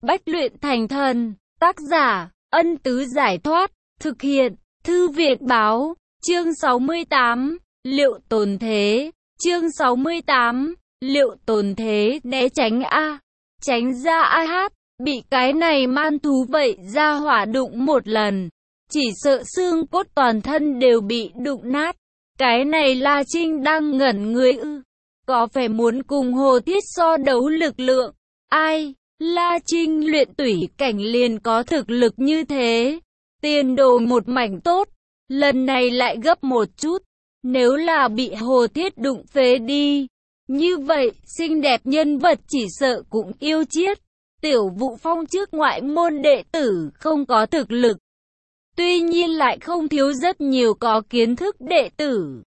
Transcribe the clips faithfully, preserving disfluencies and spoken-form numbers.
Bách luyện thành thần. Tác giả, Ân Tứ Giải Thoát. Thực hiện, Thư Việt Báo. Chương sáu mươi tám. Liệu tồn thế. Chương sáu mươi tám. Liệu tồn thế. Né tránh A. Tránh ra A hát. Bị cái này man thú vậy ra hỏa đụng một lần. Chỉ sợ xương cốt toàn thân đều bị đụng nát. Cái này La Trinh đang ngẩn người ư. Có phải muốn cùng Hồ Thiết so đấu lực lượng? Ai? La Trinh luyện tủy cảnh liền có thực lực như thế. Tiền đồ một mảnh tốt. Lần này lại gấp một chút. Nếu là bị Hồ Thiết đụng phế đi. Như vậy, xinh đẹp nhân vật chỉ sợ cũng yêu chiết. Tiểu Vũ Phong trước ngoại môn đệ tử không có thực lực. Tuy nhiên lại không thiếu rất nhiều có kiến thức đệ tử.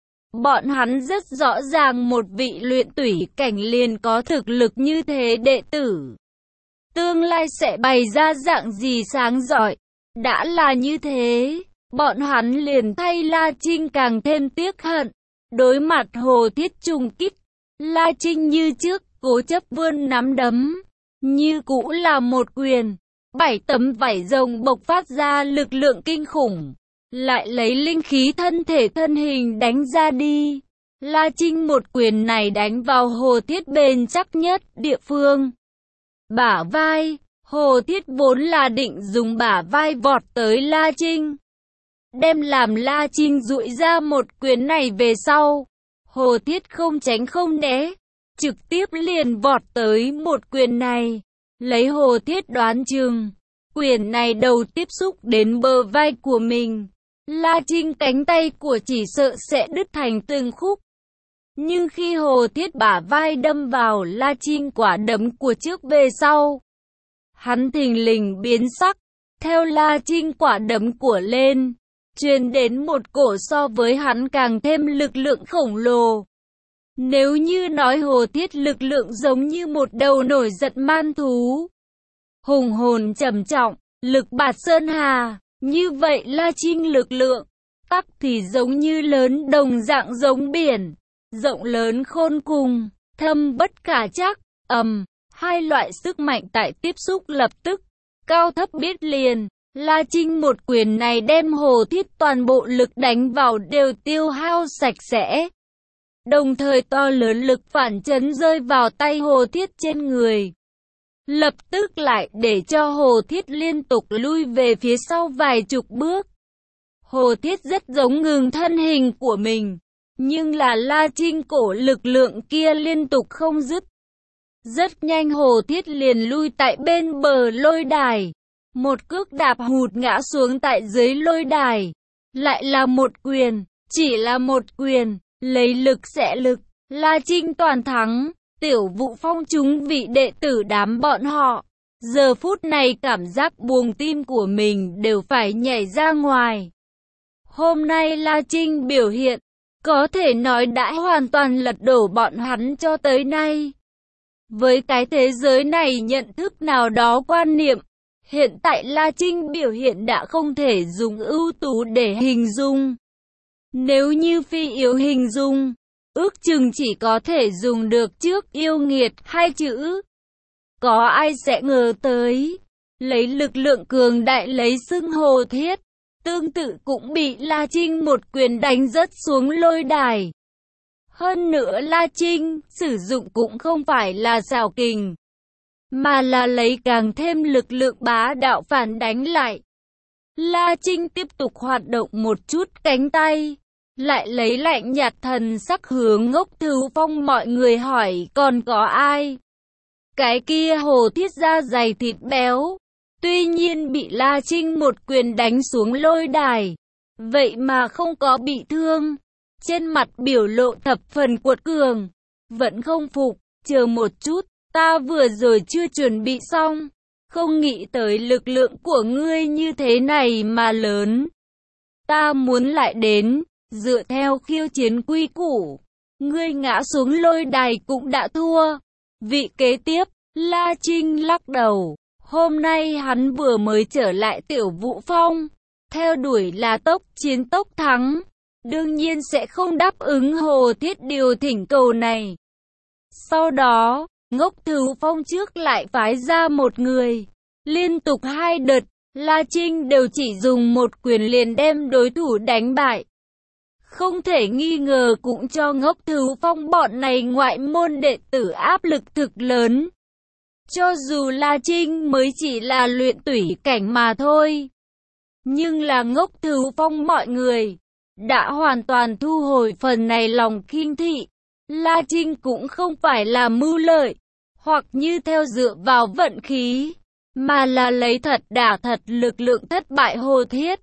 Bọn hắn rất rõ ràng một vị luyện tủy cảnh liền có thực lực như thế đệ tử. Tương lai sẽ bày ra dạng gì sáng giỏi. Đã là như thế, bọn hắn liền thay La Trinh càng thêm tiếc hận. Đối mặt Hồ Thiết trùng kích, La Trinh như trước cố chấp vươn nắm đấm. Như cũ là một quyền. Bảy tấm vảy rồng bộc phát ra lực lượng kinh khủng. Lại lấy linh khí thân thể thân hình đánh ra đi. La Trinh một quyền này đánh vào Hồ Thiết bền chắc nhất địa phương. Bả vai. Hồ Thiết vốn là định dùng bả vai vọt tới La Trinh. Đem làm La Trinh dụi ra một quyền này về sau. Hồ Thiết không tránh không né. Trực tiếp liền vọt tới một quyền này. Lấy Hồ Thiết đoán chừng. Quyền này đầu tiếp xúc đến bờ vai của mình. La Trinh cánh tay của chỉ sợ sẽ đứt thành từng khúc. Nhưng khi Hồ Thiết bả vai đâm vào La Trinh quả đấm của trước về sau. Hắn thình lình biến sắc. Theo La Trinh quả đấm của lên. Truyền đến một cổ so với hắn càng thêm lực lượng khổng lồ. Nếu như nói Hồ Thiết lực lượng giống như một đầu nổi giận man thú. Hùng hồn trầm trọng, lực bạt sơn hà. Như vậy La Trinh lực lượng, tắc thì giống như lớn đồng dạng giống biển. Rộng lớn khôn cùng, thâm bất khả trắc, ầm. Hai loại sức mạnh tại tiếp xúc lập tức, cao thấp biết liền. La Trinh một quyền này đem Hồ Thiết toàn bộ lực đánh vào đều tiêu hao sạch sẽ. Đồng thời to lớn lực phản chấn rơi vào tay Hồ Thiết trên người. Lập tức lại để cho Hồ Thiết liên tục lui về phía sau vài chục bước. Hồ Thiết rất giống ngừng thân hình của mình. Nhưng là La Trinh cổ lực lượng kia liên tục không dứt. Rất nhanh Hồ Thiết liền lui tại bên bờ lôi đài. Một cước đạp hụt ngã xuống tại dưới lôi đài. Lại là một quyền, chỉ là một quyền, lấy lực xẻ lực. La Trinh toàn thắng. Tiểu Vũ Phong chúng vị đệ tử đám bọn họ. Giờ phút này cảm giác buồng tim của mình đều phải nhảy ra ngoài. Hôm nay La Trinh biểu hiện, có thể nói đã hoàn toàn lật đổ bọn hắn cho tới nay. Với cái thế giới này nhận thức nào đó quan niệm, hiện tại La Trinh biểu hiện đã không thể dùng ưu tú để hình dung. Nếu như phi yếu hình dung, ước chừng chỉ có thể dùng được trước yêu nghiệt hai chữ. Có ai sẽ ngờ tới, lấy lực lượng cường đại lấy xưng Hồ Thiết, tương tự cũng bị La Trinh một quyền đánh rớt xuống lôi đài. Hơn nữa La Trinh sử dụng cũng không phải là xảo kình, mà là lấy càng thêm lực lượng bá đạo phản đánh lại. La Trinh tiếp tục hoạt động một chút cánh tay. Lại lấy lạnh nhạt thần sắc hướng Ngốc Thú Phong mọi người hỏi còn có ai. Cái kia Hồ Thiết da dày thịt béo. Tuy nhiên bị La Trinh một quyền đánh xuống lôi đài. Vậy mà không có bị thương. Trên mặt biểu lộ thập phần cuột cường. Vẫn không phục, chờ một chút, ta vừa rồi chưa chuẩn bị xong. Không nghĩ tới lực lượng của ngươi như thế này mà lớn. Ta muốn lại đến. Dựa theo khiêu chiến quy củ, ngươi ngã xuống lôi đài cũng đã thua. Vị kế tiếp, La Trinh lắc đầu. Hôm nay hắn vừa mới trở lại Tiểu Vũ Phong. Theo đuổi là tốc chiến tốc thắng. Đương nhiên sẽ không đáp ứng Hồ Thiết điều thỉnh cầu này. Sau đó, Ngốc Thứu Phong trước lại phái ra một người. Liên tục hai đợt, La Trinh đều chỉ dùng một quyền liền đem đối thủ đánh bại. Không thể nghi ngờ cũng cho Ngốc Thứu Phong bọn này ngoại môn đệ tử áp lực thực lớn. Cho dù La Trinh mới chỉ là luyện tủy cảnh mà thôi. Nhưng là Ngốc Thứu Phong mọi người đã hoàn toàn thu hồi phần này lòng khinh thị. La Trinh cũng không phải là mưu lợi, hoặc như theo dựa vào vận khí, mà là lấy thật đả thật lực lượng thất bại hồ thiết.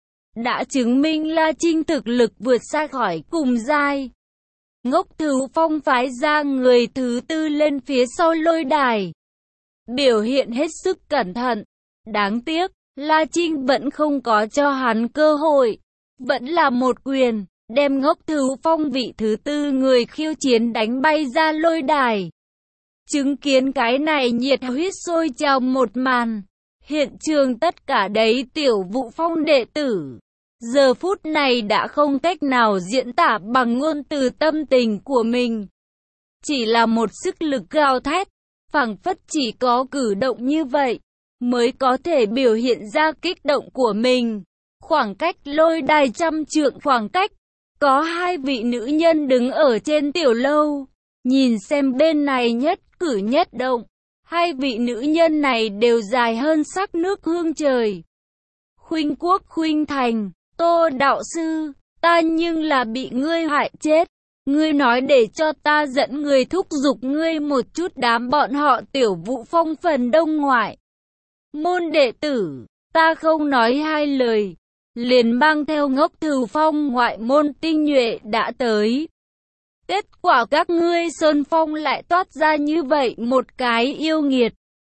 Đã chứng minh La Trinh thực lực vượt xa khỏi cùng giai. Ngốc Thứu Phong phái ra người thứ tư lên phía sau lôi đài. Biểu hiện hết sức cẩn thận. Đáng tiếc, La Trinh vẫn không có cho hắn cơ hội. Vẫn là một quyền, đem Ngốc Thứu Phong vị thứ tư người khiêu chiến đánh bay ra lôi đài. Chứng kiến cái này nhiệt huyết sôi trào một màn. Hiện trường tất cả đấy Tiểu Vũ Phong đệ tử. Giờ phút này đã không cách nào diễn tả bằng ngôn từ tâm tình của mình. Chỉ là một sức lực gào thét, phảng phất chỉ có cử động như vậy, mới có thể biểu hiện ra kích động của mình. Khoảng cách lôi đài trăm trượng khoảng cách, có hai vị nữ nhân đứng ở trên tiểu lâu, nhìn xem bên này nhất cử nhất động. Hai vị nữ nhân này đều dài hơn sắc nước hương trời. Khuynh Quốc Khuynh Thành, Tô đạo sư, ta nhưng là bị ngươi hại chết. Ngươi nói để cho ta dẫn người thúc giục ngươi một chút, đám bọn họ Tiểu Vũ Phong phần đông ngoại môn đệ tử, ta không nói hai lời, liền mang theo Ngốc Thứu Phong ngoại môn tinh nhuệ đã tới. Kết quả các ngươi Sơn Phong lại toát ra như vậy một cái yêu nghiệt.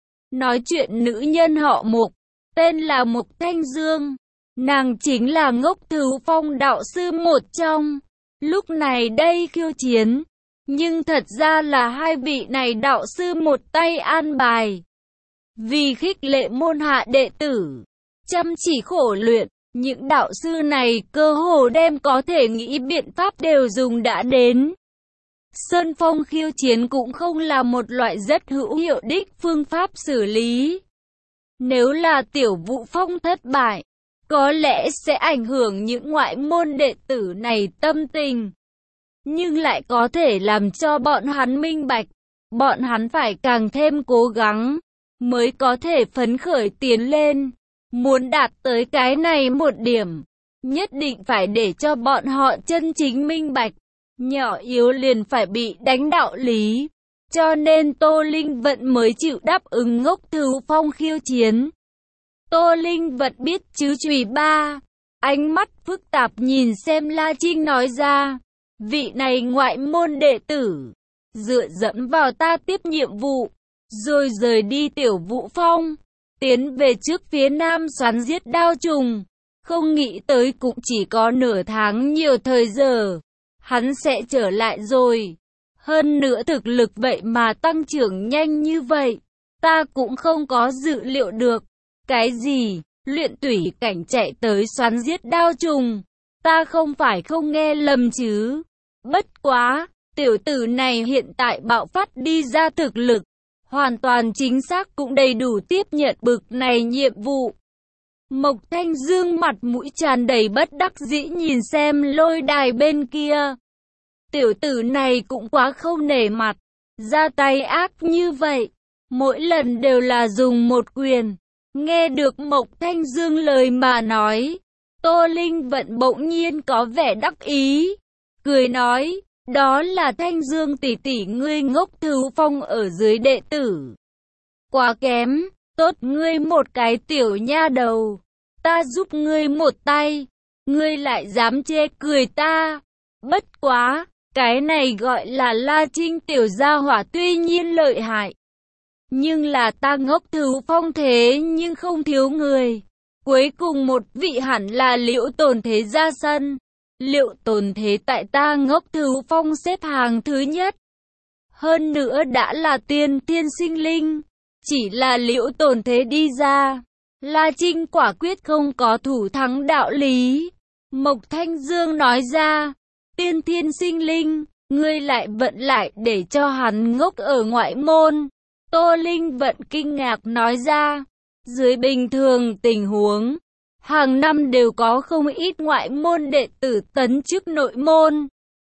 Nói chuyện nữ nhân họ Mục, tên là Mục Thanh Dương, nàng chính là Ngốc Thứu Phong đạo sư một trong. Lúc này đây khiêu chiến, nhưng thật ra là hai vị này đạo sư một tay an bài. Vì khích lệ môn hạ đệ tử, chăm chỉ khổ luyện, những đạo sư này cơ hồ đem có thể nghĩ biện pháp đều dùng đã đến. Sơn Phong khiêu chiến cũng không là một loại rất hữu hiệu đích phương pháp xử lý. Nếu là Tiểu Vũ Phong thất bại, có lẽ sẽ ảnh hưởng những ngoại môn đệ tử này tâm tình. Nhưng lại có thể làm cho bọn hắn minh bạch, bọn hắn phải càng thêm cố gắng, mới có thể phấn khởi tiến lên. Muốn đạt tới cái này một điểm, nhất định phải để cho bọn họ chân chính minh bạch. Nhỏ yếu liền phải bị đánh đạo lý. Cho nên Tô Linh Vận mới chịu đáp ứng Ngốc Thứu Phong khiêu chiến. Tô Linh Vận biết chứ chùy ba. Ánh mắt phức tạp nhìn xem La Trinh nói ra. Vị này ngoại môn đệ tử, dựa dẫm vào ta tiếp nhiệm vụ, rồi rời đi Tiểu Vũ Phong, tiến về trước phía nam xoắn giết đao trùng. Không nghĩ tới cũng chỉ có nửa tháng nhiều thời giờ, hắn sẽ trở lại rồi. Hơn nữa thực lực vậy mà tăng trưởng nhanh như vậy, ta cũng không có dự liệu được. Cái gì, luyện tủy cảnh chạy tới xoắn giết đao trùng, ta không phải không nghe lầm chứ. Bất quá, tiểu tử này hiện tại bạo phát đi ra thực lực, hoàn toàn chính xác cũng đầy đủ tiếp nhận bực này nhiệm vụ. Mộc Thanh Dương mặt mũi tràn đầy bất đắc dĩ nhìn xem lôi đài bên kia. Tiểu tử này cũng quá không nể mặt, ra tay ác như vậy, mỗi lần đều là dùng một quyền. Nghe được Mộc Thanh Dương lời mà nói, Tô Linh Vận bỗng nhiên có vẻ đắc ý, cười nói, đó là Thanh Dương tỷ tỷ ngươi Ngốc Thứu Phong ở dưới đệ tử. Quá kém, tốt ngươi một cái tiểu nha đầu, ta giúp ngươi một tay, ngươi lại dám chê cười ta. Bất quá, cái này gọi là La Trinh tiểu gia hỏa tuy nhiên lợi hại, nhưng là ta Ngốc Thứu Phong thế nhưng không thiếu người. Cuối cùng một vị hẳn là Liễu Tồn Thế ra sân. Liễu Tồn Thế tại ta Ngốc Thứu Phong xếp hàng thứ nhất. Hơn nữa đã là tiên thiên sinh linh. Chỉ là Liễu Tồn Thế đi ra, La Trinh quả quyết không có thủ thắng đạo lý. Mộc Thanh Dương nói ra, tiên thiên sinh linh, ngươi lại vận lại để cho hắn ngốc ở ngoại môn. Tô Linh Vận kinh ngạc nói ra, dưới bình thường tình huống, hàng năm đều có không ít ngoại môn đệ tử tấn chức nội môn.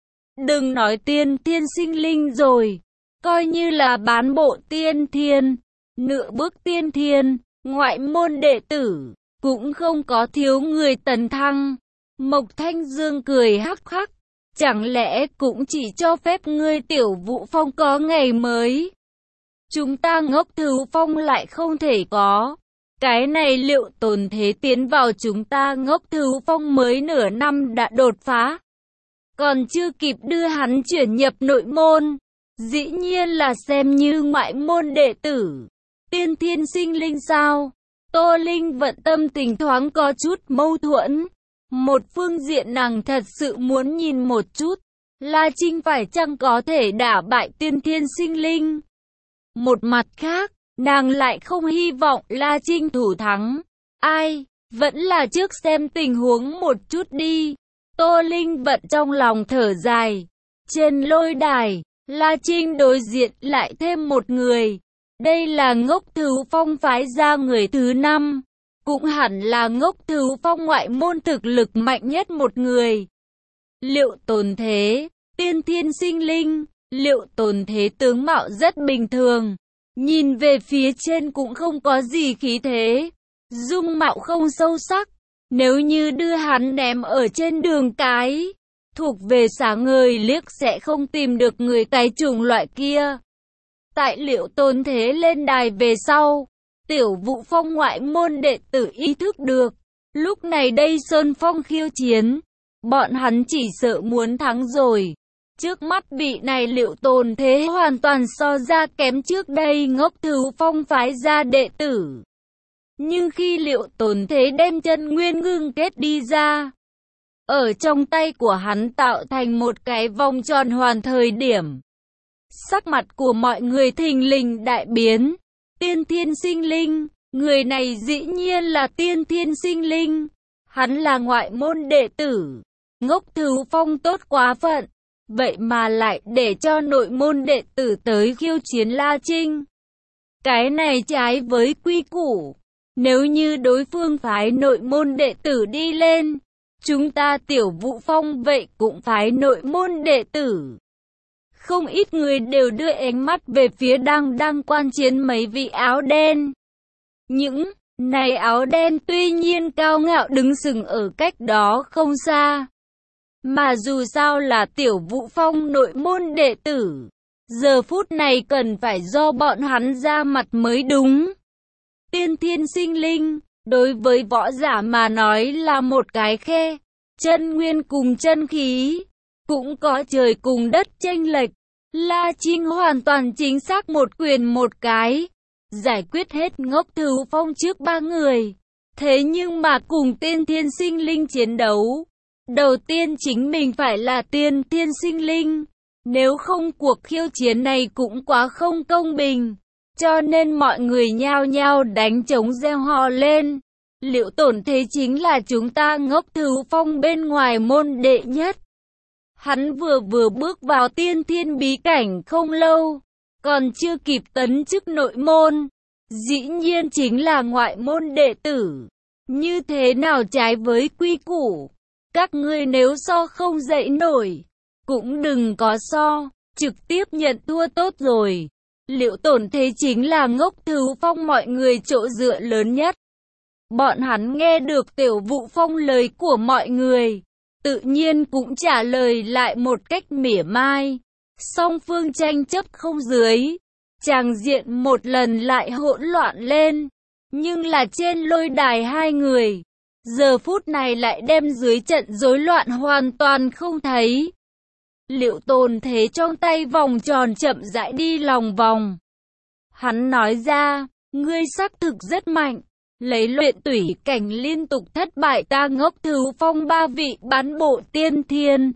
Đừng nói tiên thiên sinh linh rồi, coi như là bán bộ tiên thiên, nửa bước tiên thiên, ngoại môn đệ tử, cũng không có thiếu người tấn thăng. Mộc Thanh Dương cười hắc hắc, chẳng lẽ cũng chỉ cho phép ngươi Tiểu Vũ Phong có ngày mới? Chúng ta Ngốc Thứu Phong lại không thể có. Cái này Liệu Tồn Thế tiến vào chúng ta Ngốc Thứu Phong mới nửa năm đã đột phá. Còn chưa kịp đưa hắn chuyển nhập nội môn, dĩ nhiên là xem như ngoại môn đệ tử. Tiên thiên sinh linh sao? Tô Linh Vận tâm tình thoáng có chút mâu thuẫn. Một phương diện nàng thật sự muốn nhìn một chút, La Trinh phải chăng có thể đả bại tiên thiên sinh linh. Một mặt khác, nàng lại không hy vọng La Trinh thủ thắng. Ai, vẫn là trước xem tình huống một chút đi. Tô Linh Vận trong lòng thở dài. Trên lôi đài, La Trinh đối diện lại thêm một người. Đây là Ngốc Thứu Phong phái ra người thứ năm. Cũng hẳn là Ngốc Thứu Phong ngoại môn thực lực mạnh nhất một người. Liệu Tồn Thế, tiên thiên sinh linh. Liệu Tồn Thế tướng mạo rất bình thường, nhìn về phía trên cũng không có gì khí thế, dung mạo không sâu sắc. Nếu như đưa hắn ném ở trên đường cái, thuộc về sáng ngời liếc sẽ không tìm được người cái chủng loại kia. Tại Liệu Tồn Thế lên đài về sau, Tiểu Vũ Phong ngoại môn đệ tử ý thức được, lúc này đây Sơn Phong khiêu chiến, bọn hắn chỉ sợ muốn thắng rồi. Trước mắt vị này Liệu Tồn Thế hoàn toàn so ra kém trước đây Ngốc Thứu Phong phái ra đệ tử. Nhưng khi Liệu Tồn Thế đem chân nguyên ngưng kết đi ra, ở trong tay của hắn tạo thành một cái vòng tròn hoàn thời điểm, sắc mặt của mọi người thình lình đại biến. Tiên thiên sinh linh, người này dĩ nhiên là tiên thiên sinh linh, hắn là ngoại môn đệ tử. Ngốc Thứu Phong tốt quá phận, vậy mà lại để cho nội môn đệ tử tới khiêu chiến La Trinh. Cái này trái với quy củ, nếu như đối phương phái nội môn đệ tử đi lên, chúng ta Tiểu Vũ Phong vậy cũng phái nội môn đệ tử. Không ít người đều đưa ánh mắt về phía đang đang quan chiến mấy vị áo đen. Những này áo đen tuy nhiên cao ngạo đứng sừng ở cách đó không xa, mà dù sao là Tiểu Vũ Phong nội môn đệ tử, giờ phút này cần phải do bọn hắn ra mặt mới đúng. Tiên thiên sinh linh, đối với võ giả mà nói là một cái khe, chân nguyên cùng chân khí, cũng có trời cùng đất chênh lệch. La Trinh hoàn toàn chính xác một quyền một cái, giải quyết hết Ngốc Thứu Phong trước ba người. Thế nhưng mà cùng tiên thiên sinh linh chiến đấu, đầu tiên chính mình phải là tiên thiên sinh linh, nếu không cuộc khiêu chiến này cũng quá không công bình. Cho nên mọi người nhao nhao đánh trống reo hò lên. Liệu Tồn Thế chính là chúng ta Ngốc Thứu Phong bên ngoài môn đệ nhất. Hắn vừa vừa bước vào tiên thiên bí cảnh không lâu, còn chưa kịp tấn chức nội môn, dĩ nhiên chính là ngoại môn đệ tử. Như thế nào trái với quy củ? Các ngươi nếu so không dậy nổi, cũng đừng có so, trực tiếp nhận thua tốt rồi. Liệu Tồn Thế chính là Ngốc Thứu Phong mọi người chỗ dựa lớn nhất. Bọn hắn nghe được Tiểu Vũ Phong lời của mọi người, tự nhiên cũng trả lời lại một cách mỉa mai. Song phương tranh chấp không dưới, tràng diện một lần lại hỗn loạn lên. Nhưng là trên lôi đài hai người, giờ phút này lại đem dưới trận rối loạn hoàn toàn không thấy. Liệu Tồn Thế trong tay vòng tròn chậm rãi đi lòng vòng. Hắn nói ra, ngươi xác thực rất mạnh, lấy luyện tủy cảnh liên tục thất bại ta Ngốc Thứu Phong ba vị bán bộ tiên thiên,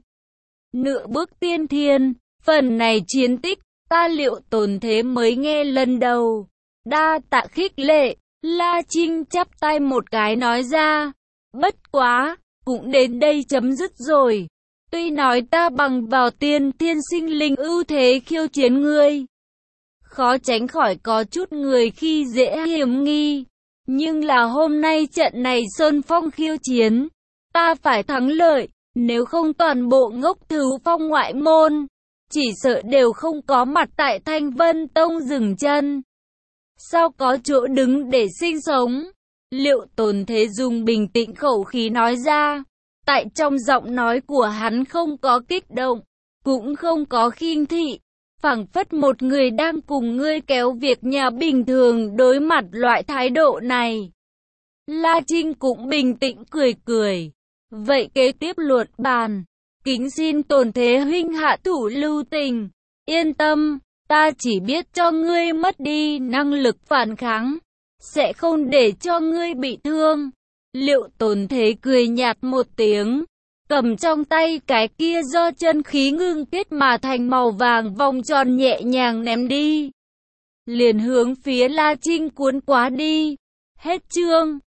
nửa bước tiên thiên. Phần này chiến tích, ta Liệu Tồn Thế mới nghe lần đầu. Đa tạ khích lệ. La Trinh chắp tay một cái nói ra, bất quá, cũng đến đây chấm dứt rồi. Tuy nói ta bằng vào tiên thiên sinh linh ưu thế khiêu chiến ngươi, khó tránh khỏi có chút người khi dễ hiểm nghi. Nhưng là hôm nay trận này Sơn Phong khiêu chiến, ta phải thắng lợi, nếu không toàn bộ ngốc thú phong ngoại môn, chỉ sợ đều không có mặt tại Thanh Vân Tông dừng chân. Sao có chỗ đứng để sinh sống? Liệu Tồn Thế dùng bình tĩnh khẩu khí nói ra, tại trong giọng nói của hắn không có kích động, cũng không có khinh thị, phảng phất một người đang cùng ngươi kéo việc nhà bình thường đối mặt loại thái độ này. La Trinh cũng bình tĩnh cười cười. Vậy kế tiếp luật bàn, kính xin Tồn Thế huynh hạ thủ lưu tình. Yên tâm, ta chỉ biết cho ngươi mất đi năng lực phản kháng, sẽ không để cho ngươi bị thương. Liệu Tồn Thế cười nhạt một tiếng, cầm trong tay cái kia do chân khí ngưng kết mà thành màu vàng vòng tròn nhẹ nhàng ném đi, liền hướng phía La Trinh cuốn quá đi. Hết chương.